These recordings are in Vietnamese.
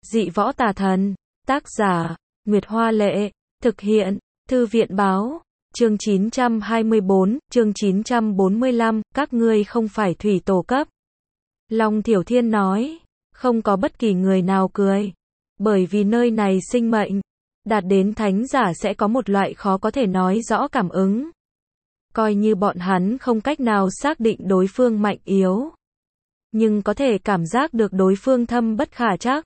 Dị võ tà thần. Tác giả, Nguyệt Hoa Lệ. Thực hiện, Thư viện báo. Chương 924, chương 945, các ngươi không phải thủy tổ cấp. Long Thiểu Thiên nói, không có bất kỳ người nào cười. Bởi vì nơi này sinh mệnh, đạt đến thánh giả sẽ có một loại khó có thể nói rõ cảm ứng. Coi như bọn hắn không cách nào xác định đối phương mạnh yếu, nhưng có thể cảm giác được đối phương thâm bất khả trắc.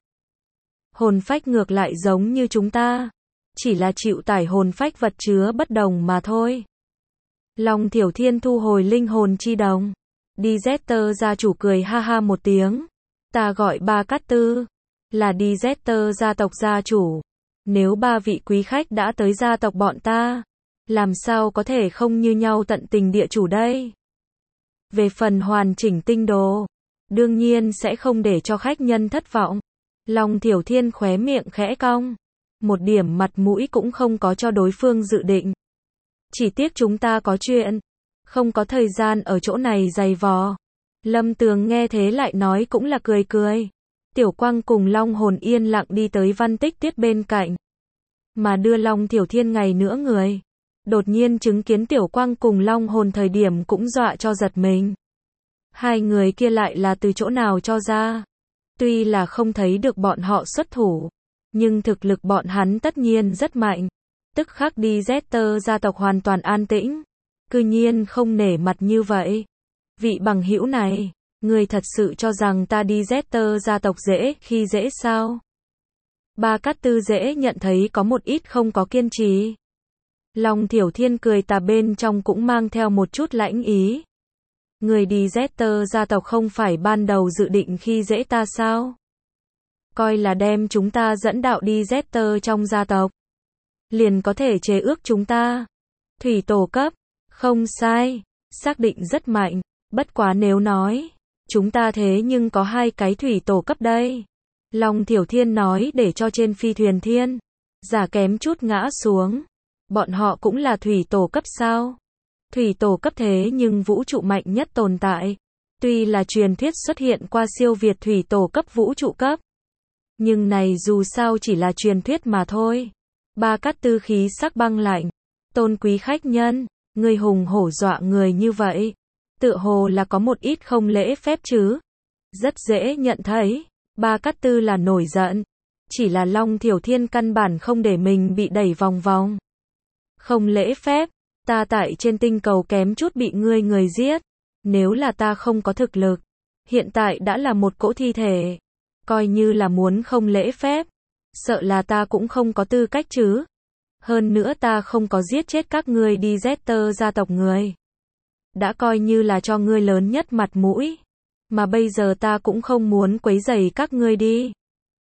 Hồn phách ngược lại giống như chúng ta, chỉ là chịu tải hồn phách vật chứa bất đồng mà thôi. Long Thiểu Thiên thu hồi linh hồn chi đồng. Dizetter gia chủ cười ha ha một tiếng. Ta gọi Ba Cát Tư, là Dizetter gia tộc gia chủ. Nếu ba vị quý khách đã tới gia tộc bọn ta, làm sao có thể không như nhau tận tình địa chủ đây? Về phần hoàn chỉnh tinh đồ, đương nhiên sẽ không để cho khách nhân thất vọng. Long Thiểu Thiên khóe miệng khẽ cong, một điểm mặt mũi cũng không có cho đối phương dự định. Chỉ tiếc chúng ta có chuyện, không có thời gian ở chỗ này giày vò. Lâm Tường nghe thế lại nói cũng là cười cười. Tiểu Quang cùng Long Hồn yên lặng đi tới Văn Tích Tuyết bên cạnh, mà đưa Long Thiểu Thiên ngày nữa người. Đột nhiên chứng kiến Tiểu Quang cùng Long Hồn thời điểm cũng dọa cho giật mình. Hai người kia lại là từ chỗ nào cho ra? Tuy là không thấy được bọn họ xuất thủ, nhưng thực lực bọn hắn tất nhiên rất mạnh. Tức khắc Dizetter gia tộc hoàn toàn an tĩnh. Cư nhiên không nể mặt như vậy. Vị bằng hữu này, người thật sự cho rằng ta Dizetter gia tộc dễ khi dễ sao? Ba Cát Tư dễ nhận thấy có một ít không có kiên trì. Long Thiểu Thiên cười tà bên trong cũng mang theo một chút lãnh ý. Người Dizetter gia tộc không phải ban đầu dự định khi dễ ta sao? Coi là đem chúng ta dẫn đạo Dizetter trong gia tộc, liền có thể chế ước chúng ta. Thủy tổ cấp, không sai, xác định rất mạnh. Bất quá nếu nói, chúng ta thế nhưng có hai cái thủy tổ cấp đây. Long Thiểu Thiên nói để cho trên phi thuyền thiên giả kém chút ngã xuống. Bọn họ cũng là thủy tổ cấp sao? Thủy tổ cấp thế nhưng vũ trụ mạnh nhất tồn tại. Tuy là truyền thuyết xuất hiện qua siêu việt thủy tổ cấp vũ trụ cấp, nhưng này dù sao chỉ là truyền thuyết mà thôi. Ba Cát Tư khí sắc băng lạnh. Tôn quý khách nhân, người hùng hổ dọa người như vậy, tựa hồ là có một ít không lễ phép chứ. Rất dễ nhận thấy, Ba Cát Tư là nổi giận. Chỉ là Long Thiểu Thiên căn bản không để mình bị đẩy vòng vòng. Không lễ phép, ta tại trên tinh cầu kém chút bị người giết. Nếu là ta không có thực lực, hiện tại đã là một cỗ thi thể. Coi như là muốn không lễ phép, sợ là ta cũng không có tư cách chứ. Hơn nữa ta không có giết chết các ngươi Dizetter gia tộc người, đã coi như là cho ngươi lớn nhất mặt mũi. Mà bây giờ ta cũng không muốn quấy rầy các ngươi đi.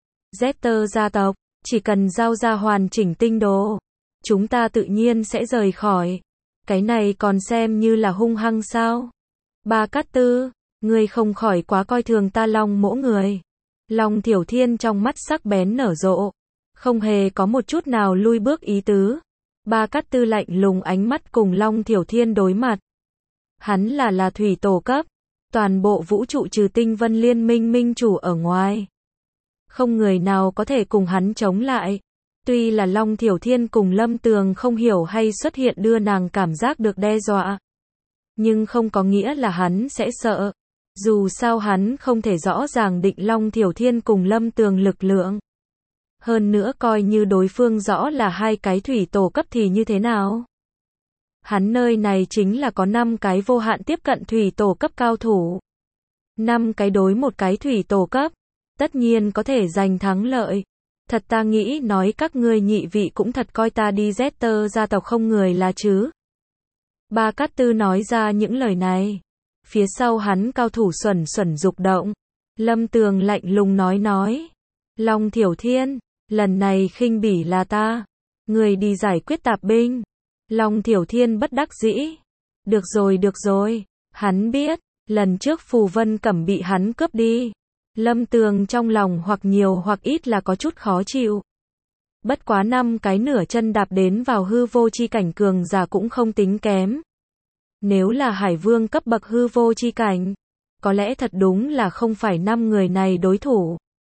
Zetter gia tộc, chỉ cần giao ra hoàn chỉnh tinh đồ, chúng ta tự nhiên sẽ rời khỏi. Cái này còn xem như là hung hăng sao? Ba Cát Tư, ngươi không khỏi quá coi thường ta Long mỗ người. Long Thiểu Thiên trong mắt sắc bén nở rộ, không hề có một chút nào lui bước ý tứ. Ba Cát Tư lạnh lùng ánh mắt cùng Long Thiểu Thiên đối mặt. Hắn là thủy tổ cấp, toàn bộ vũ trụ trừ Tinh Vân Liên minh minh chủ ở ngoài, không người nào có thể cùng hắn chống lại. Tuy là Long Thiểu Thiên cùng Lâm Tường không hiểu hay xuất hiện đưa nàng cảm giác được đe dọa, nhưng không có nghĩa là hắn sẽ sợ. Dù sao hắn không thể rõ ràng định Long Thiểu Thiên cùng Lâm Tường lực lượng. Hơn nữa coi như đối phương rõ là hai cái thủy tổ cấp thì như thế nào? Hắn nơi này chính là có 5 cái vô hạn tiếp cận thủy tổ cấp cao thủ. 5 cái đối một cái thủy tổ cấp, tất nhiên có thể giành thắng lợi. Thật ta nghĩ nói các ngươi nhị vị cũng thật coi ta Dizetter gia tộc không người là chứ. Ba Cát Tư nói ra những lời này. Phía sau hắn cao thủ xuẩn xuẩn dục động. Lâm Tường lạnh lùng nói. Long Thiểu Thiên, lần này khinh bỉ là ta. Người đi giải quyết tạp binh. Long Thiểu Thiên bất đắc dĩ. Được rồi. Hắn biết, lần trước Phù Vân Cẩm bị hắn cướp đi. Lâm Tường trong lòng hoặc nhiều hoặc ít là có chút khó chịu. Bất quá 5 cái nửa chân đạp đến vào hư vô chi cảnh cường giả cũng không tính kém. Nếu là Hải Vương cấp bậc hư vô chi cảnh, có lẽ thật đúng là không phải 5 người này đối thủ.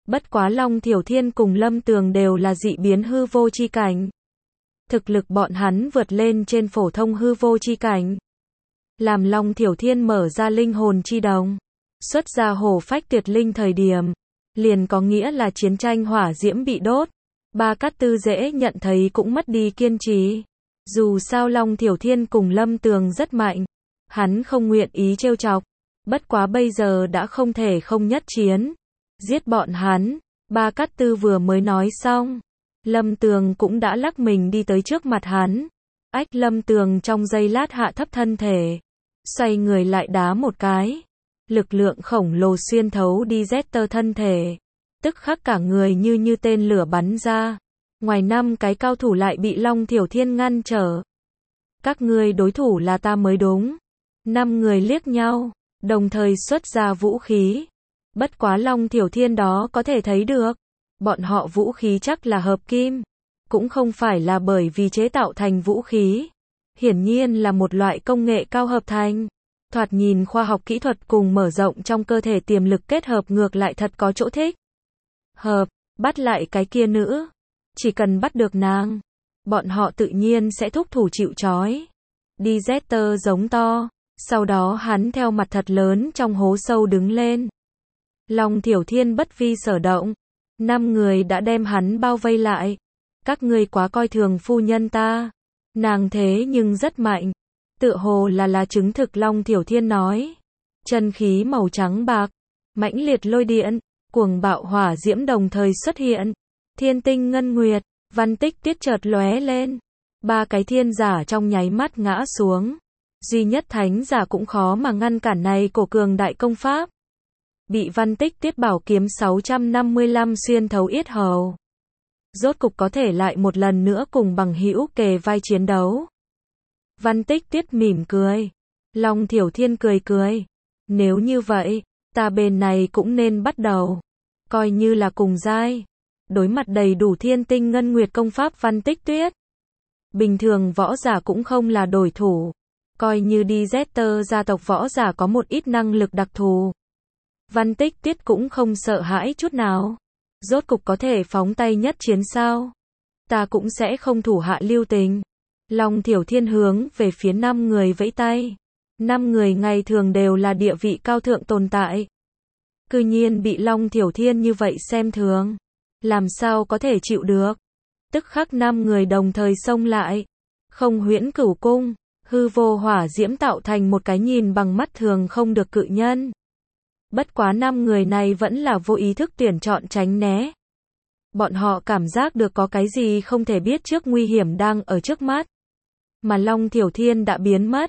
Bất quá Long Thiểu Thiên cùng Lâm Tường đều là dị biến hư vô chi cảnh. Thực lực bọn hắn vượt lên trên phổ thông hư vô chi cảnh. Làm Long Thiểu Thiên mở ra linh hồn chi đồng, xuất ra hổ phách tuyệt linh thời điểm, liền có nghĩa là chiến tranh hỏa diễm bị đốt. Ba Cát Tư dễ nhận thấy cũng mất đi kiên trì. Dù sao Long Thiểu Thiên cùng Lâm Tường rất mạnh, hắn không nguyện ý trêu chọc. Bất quá bây giờ đã không thể không nhất chiến. Giết bọn hắn. Ba Cát Tư vừa mới nói xong, Lâm Tường cũng đã lắc mình đi tới trước mặt hắn. Ách, Lâm Tường trong giây lát hạ thấp thân thể, xoay người lại đá một cái. Lực lượng khổng lồ xuyên thấu đi Jeter thân thể. Tức khắc cả người như tên lửa bắn ra. Ngoài 5 cái cao thủ lại bị Long Thiểu Thiên ngăn trở. Các ngươi đối thủ là ta mới đúng. 5 người liếc nhau, đồng thời xuất ra vũ khí. Bất quá Long Thiểu Thiên đó có thể thấy được, bọn họ vũ khí chắc là hợp kim, cũng không phải là bởi vì chế tạo thành vũ khí. Hiển nhiên là một loại công nghệ cao hợp thành. Thoạt nhìn khoa học kỹ thuật cùng mở rộng trong cơ thể tiềm lực kết hợp ngược lại thật có chỗ thích hợp. Bắt lại cái kia nữ. Chỉ cần bắt được nàng, bọn họ tự nhiên sẽ thúc thủ chịu trói. Đi Jeter giống to. Sau đó hắn theo mặt thật lớn trong hố sâu đứng lên. Long Thiểu Thiên bất vi sở động. 5 người đã đem hắn bao vây lại. Các ngươi quá coi thường phu nhân ta. Nàng thế nhưng rất mạnh. Tựa hồ là chứng thực, Long Thiểu Thiên nói. Chân khí màu trắng bạc, mãnh liệt lôi điện, cuồng bạo hỏa diễm đồng thời xuất hiện. Thiên tinh ngân nguyệt, văn tích tiết chợt lóe lên. 3 cái thiên giả trong nháy mắt ngã xuống. Duy nhất thánh giả cũng khó mà ngăn cản này cổ cường đại công pháp. Bị văn tích tiết bảo kiếm 655 xuyên thấu yết hầu. Rốt cục có thể lại một lần nữa cùng bằng hữu kề vai chiến đấu. Văn tích tiết mỉm cười. Long Thiểu Thiên cười cười. Nếu như vậy, ta bên này cũng nên bắt đầu. Coi như là cùng giai. Đối mặt đầy đủ thiên tinh ngân nguyệt công pháp văn tích tuyết. Bình thường võ giả cũng không là đối thủ. Coi như đi Jeter gia tộc võ giả có một ít năng lực đặc thù. Văn tích tuyết cũng không sợ hãi chút nào. Rốt cục có thể phóng tay nhất chiến sao? Ta cũng sẽ không thủ hạ lưu tình. Long Thiểu Thiên hướng về phía 5 người vẫy tay. 5 người ngày thường đều là địa vị cao thượng tồn tại. Cư nhiên bị Long Thiểu Thiên như vậy xem thường. Làm sao có thể chịu được? Tức khắc 5 người đồng thời xông lại. Không huyễn cửu cung, hư vô hỏa diễm tạo thành một cái nhìn bằng mắt thường không được cự nhân. Bất quá 5 người này vẫn là vô ý thức tuyển chọn tránh né. Bọn họ cảm giác được có cái gì không thể biết trước nguy hiểm đang ở trước mắt. Mà Long Thiểu Thiên đã biến mất.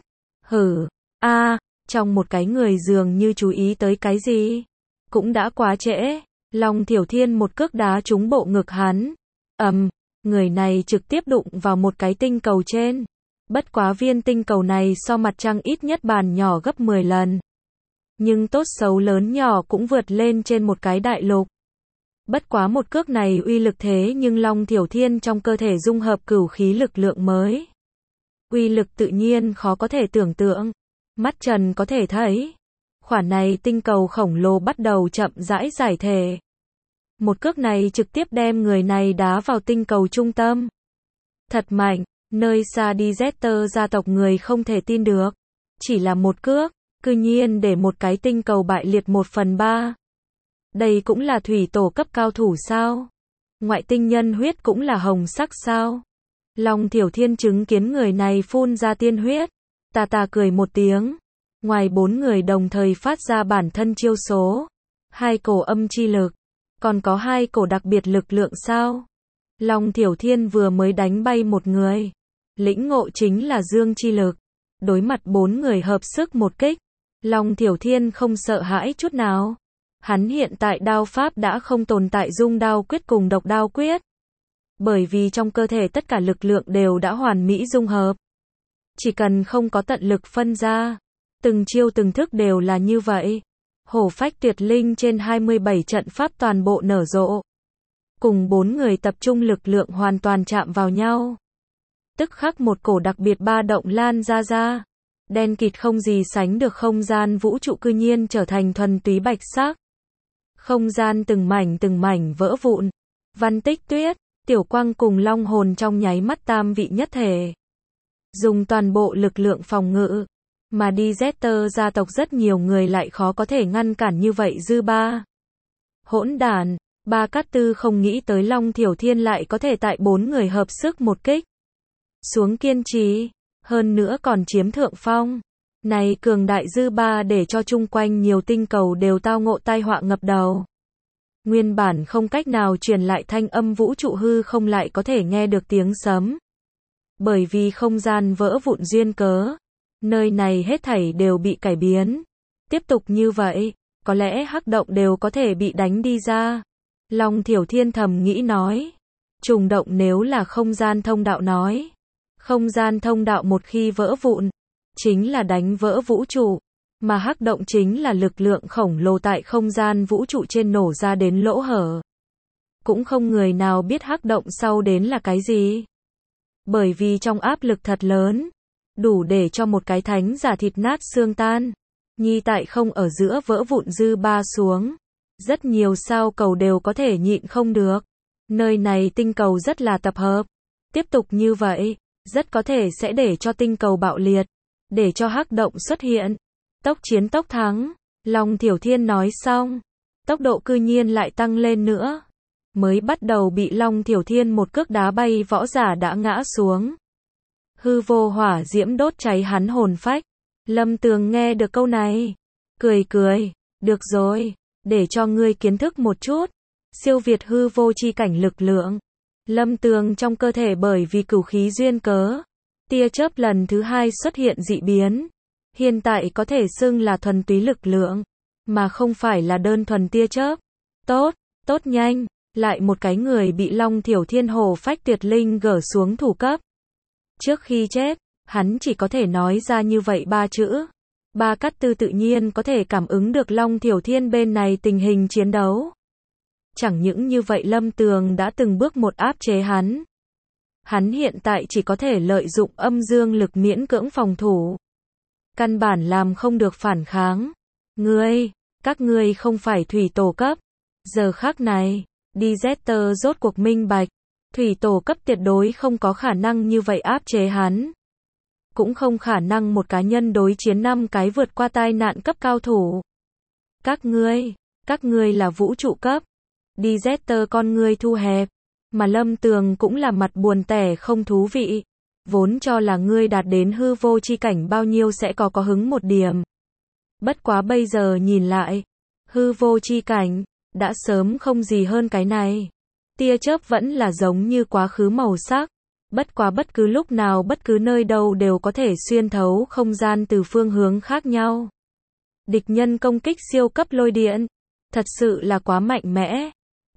Trong một cái người dường như chú ý tới cái gì. Cũng đã quá trễ. Long Thiểu Thiên một cước đá trúng bộ ngực hắn. Người này trực tiếp đụng vào một cái tinh cầu trên. Bất quá viên tinh cầu này so mặt trăng ít nhất bàn nhỏ gấp 10 lần. Nhưng tốt xấu lớn nhỏ cũng vượt lên trên một cái đại lục. Bất quá một cước này uy lực thế nhưng Long Thiểu Thiên trong cơ thể dung hợp cửu khí lực lượng mới. Uy lực tự nhiên khó có thể tưởng tượng. Mắt trần có thể thấy. Khoản này tinh cầu khổng lồ bắt đầu chậm rãi giải thể. Một cước này trực tiếp đem người này đá vào tinh cầu trung tâm. Thật mạnh, nơi xa đi Jeter gia tộc người không thể tin được. Chỉ là một cước, cư nhiên để một cái tinh cầu bại liệt 1/3. Đây cũng là thủy tổ cấp cao thủ sao? Ngoại tinh nhân huyết cũng là hồng sắc sao? Long Thiểu Thiên chứng kiến người này phun ra tiên huyết. Ta cười một tiếng. Ngoài 4 người đồng thời phát ra bản thân chiêu số. 2 cổ âm chi lực. Còn có 2 cổ đặc biệt lực lượng sao? Long Thiểu Thiên vừa mới đánh bay một người. Lĩnh ngộ chính là dương chi lực. Đối mặt 4 người hợp sức một kích. Long Thiểu Thiên không sợ hãi chút nào. Hắn hiện tại đao pháp đã không tồn tại dung đao quyết cùng độc đao quyết. Bởi vì trong cơ thể tất cả lực lượng đều đã hoàn mỹ dung hợp. Chỉ cần không có tận lực phân ra. Từng chiêu từng thức đều là như vậy. Hổ phách tuyệt linh trên 27 trận pháp toàn bộ nở rộ. Cùng 4 người tập trung lực lượng hoàn toàn chạm vào nhau. Tức khắc một cổ đặc biệt ba động lan ra. Đen kịt không gì sánh được không gian vũ trụ cư nhiên trở thành thuần túy bạch sắc. Không gian từng mảnh vỡ vụn. Văn Tích Tuyết, Tiểu Quang cùng Long Hồn trong nháy mắt tam vị nhất thể. Dùng toàn bộ lực lượng phòng ngự. Mà Digital gia tộc rất nhiều người lại khó có thể ngăn cản như vậy dư ba. Hỗn đản, Ba Cát Tư không nghĩ tới Long Thiểu Thiên lại có thể tại 4 người hợp sức một kích. Xuống kiên trì, hơn nữa còn chiếm thượng phong. Này cường đại dư ba để cho chung quanh nhiều tinh cầu đều tao ngộ tai họa ngập đầu. Nguyên bản không cách nào truyền lại thanh âm vũ trụ hư không lại có thể nghe được tiếng sấm. Bởi vì không gian vỡ vụn duyên cớ, nơi này hết thảy đều bị cải biến. Tiếp tục như vậy, có lẽ hắc động đều có thể bị đánh đi ra. Long Thiểu Thiên thầm nghĩ nói. Trùng động nếu là không gian thông đạo nói. Không gian thông đạo một khi vỡ vụn, chính là đánh vỡ vũ trụ. Mà hắc động chính là lực lượng khổng lồ tại không gian vũ trụ trên nổ ra đến lỗ hở. Cũng không người nào biết hắc động sau đến là cái gì. Bởi vì trong áp lực thật lớn, đủ để cho một cái thánh giả thịt nát xương tan. Nhi tại không ở giữa vỡ vụn dư ba xuống. Rất nhiều sao cầu đều có thể nhịn không được. Nơi này tinh cầu rất là tập hợp. Tiếp tục như vậy, rất có thể sẽ để cho tinh cầu bạo liệt. Để cho hắc động xuất hiện. Tốc chiến tốc thắng. Long Thiểu Thiên nói xong. Tốc độ cư nhiên lại tăng lên nữa. Mới bắt đầu bị Long Thiểu Thiên một cước đá bay võ giả đã ngã xuống. Hư vô hỏa diễm đốt cháy hắn hồn phách. Lâm Tường nghe được câu này. Cười cười. Được rồi. Để cho ngươi kiến thức một chút. Siêu việt hư vô chi cảnh lực lượng. Lâm Tường trong cơ thể bởi vì cửu khí duyên cớ. Tia chớp lần thứ 2 xuất hiện dị biến. Hiện tại có thể xưng là thuần túy lực lượng. Mà không phải là đơn thuần tia chớp. Tốt, tốt nhanh. Lại một cái người bị Long Thiểu Thiên hổ phách tuyệt linh gỡ xuống thủ cấp. Trước khi chết, hắn chỉ có thể nói ra như vậy 3 chữ. Ba Cát Tư tự nhiên có thể cảm ứng được Long Thiểu Thiên bên này tình hình chiến đấu. Chẳng những như vậy Lâm Tường đã từng bước một áp chế hắn. Hắn hiện tại chỉ có thể lợi dụng âm dương lực miễn cưỡng phòng thủ. Căn bản làm không được phản kháng. Các ngươi không phải thủy tổ cấp. Giờ khắc này, Digital rốt cuộc minh bạch. Thủy tổ cấp tuyệt đối không có khả năng như vậy áp chế hắn. Cũng không khả năng một cá nhân đối chiến 5 cái vượt qua tai nạn cấp cao thủ. Các ngươi là vũ trụ cấp. Digital con ngươi thu hẹp. Mà Lâm Tường cũng là mặt buồn tẻ không thú vị. Vốn cho là ngươi đạt đến hư vô chi cảnh bao nhiêu sẽ có hứng một điểm. Bất quá bây giờ nhìn lại. Hư vô chi cảnh, đã sớm không gì hơn cái này. Tia chớp vẫn là giống như quá khứ màu sắc. Bất quá bất cứ lúc nào bất cứ nơi đâu đều có thể xuyên thấu không gian từ phương hướng khác nhau. Địch nhân công kích siêu cấp lôi điện. Thật sự là quá mạnh mẽ.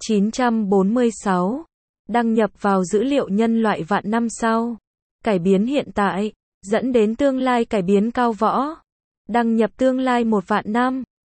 946. Đăng nhập vào dữ liệu nhân loại vạn năm sau. Cải biến hiện tại. Dẫn đến tương lai cải biến cao võ. Đăng nhập tương lai 1 vạn năm.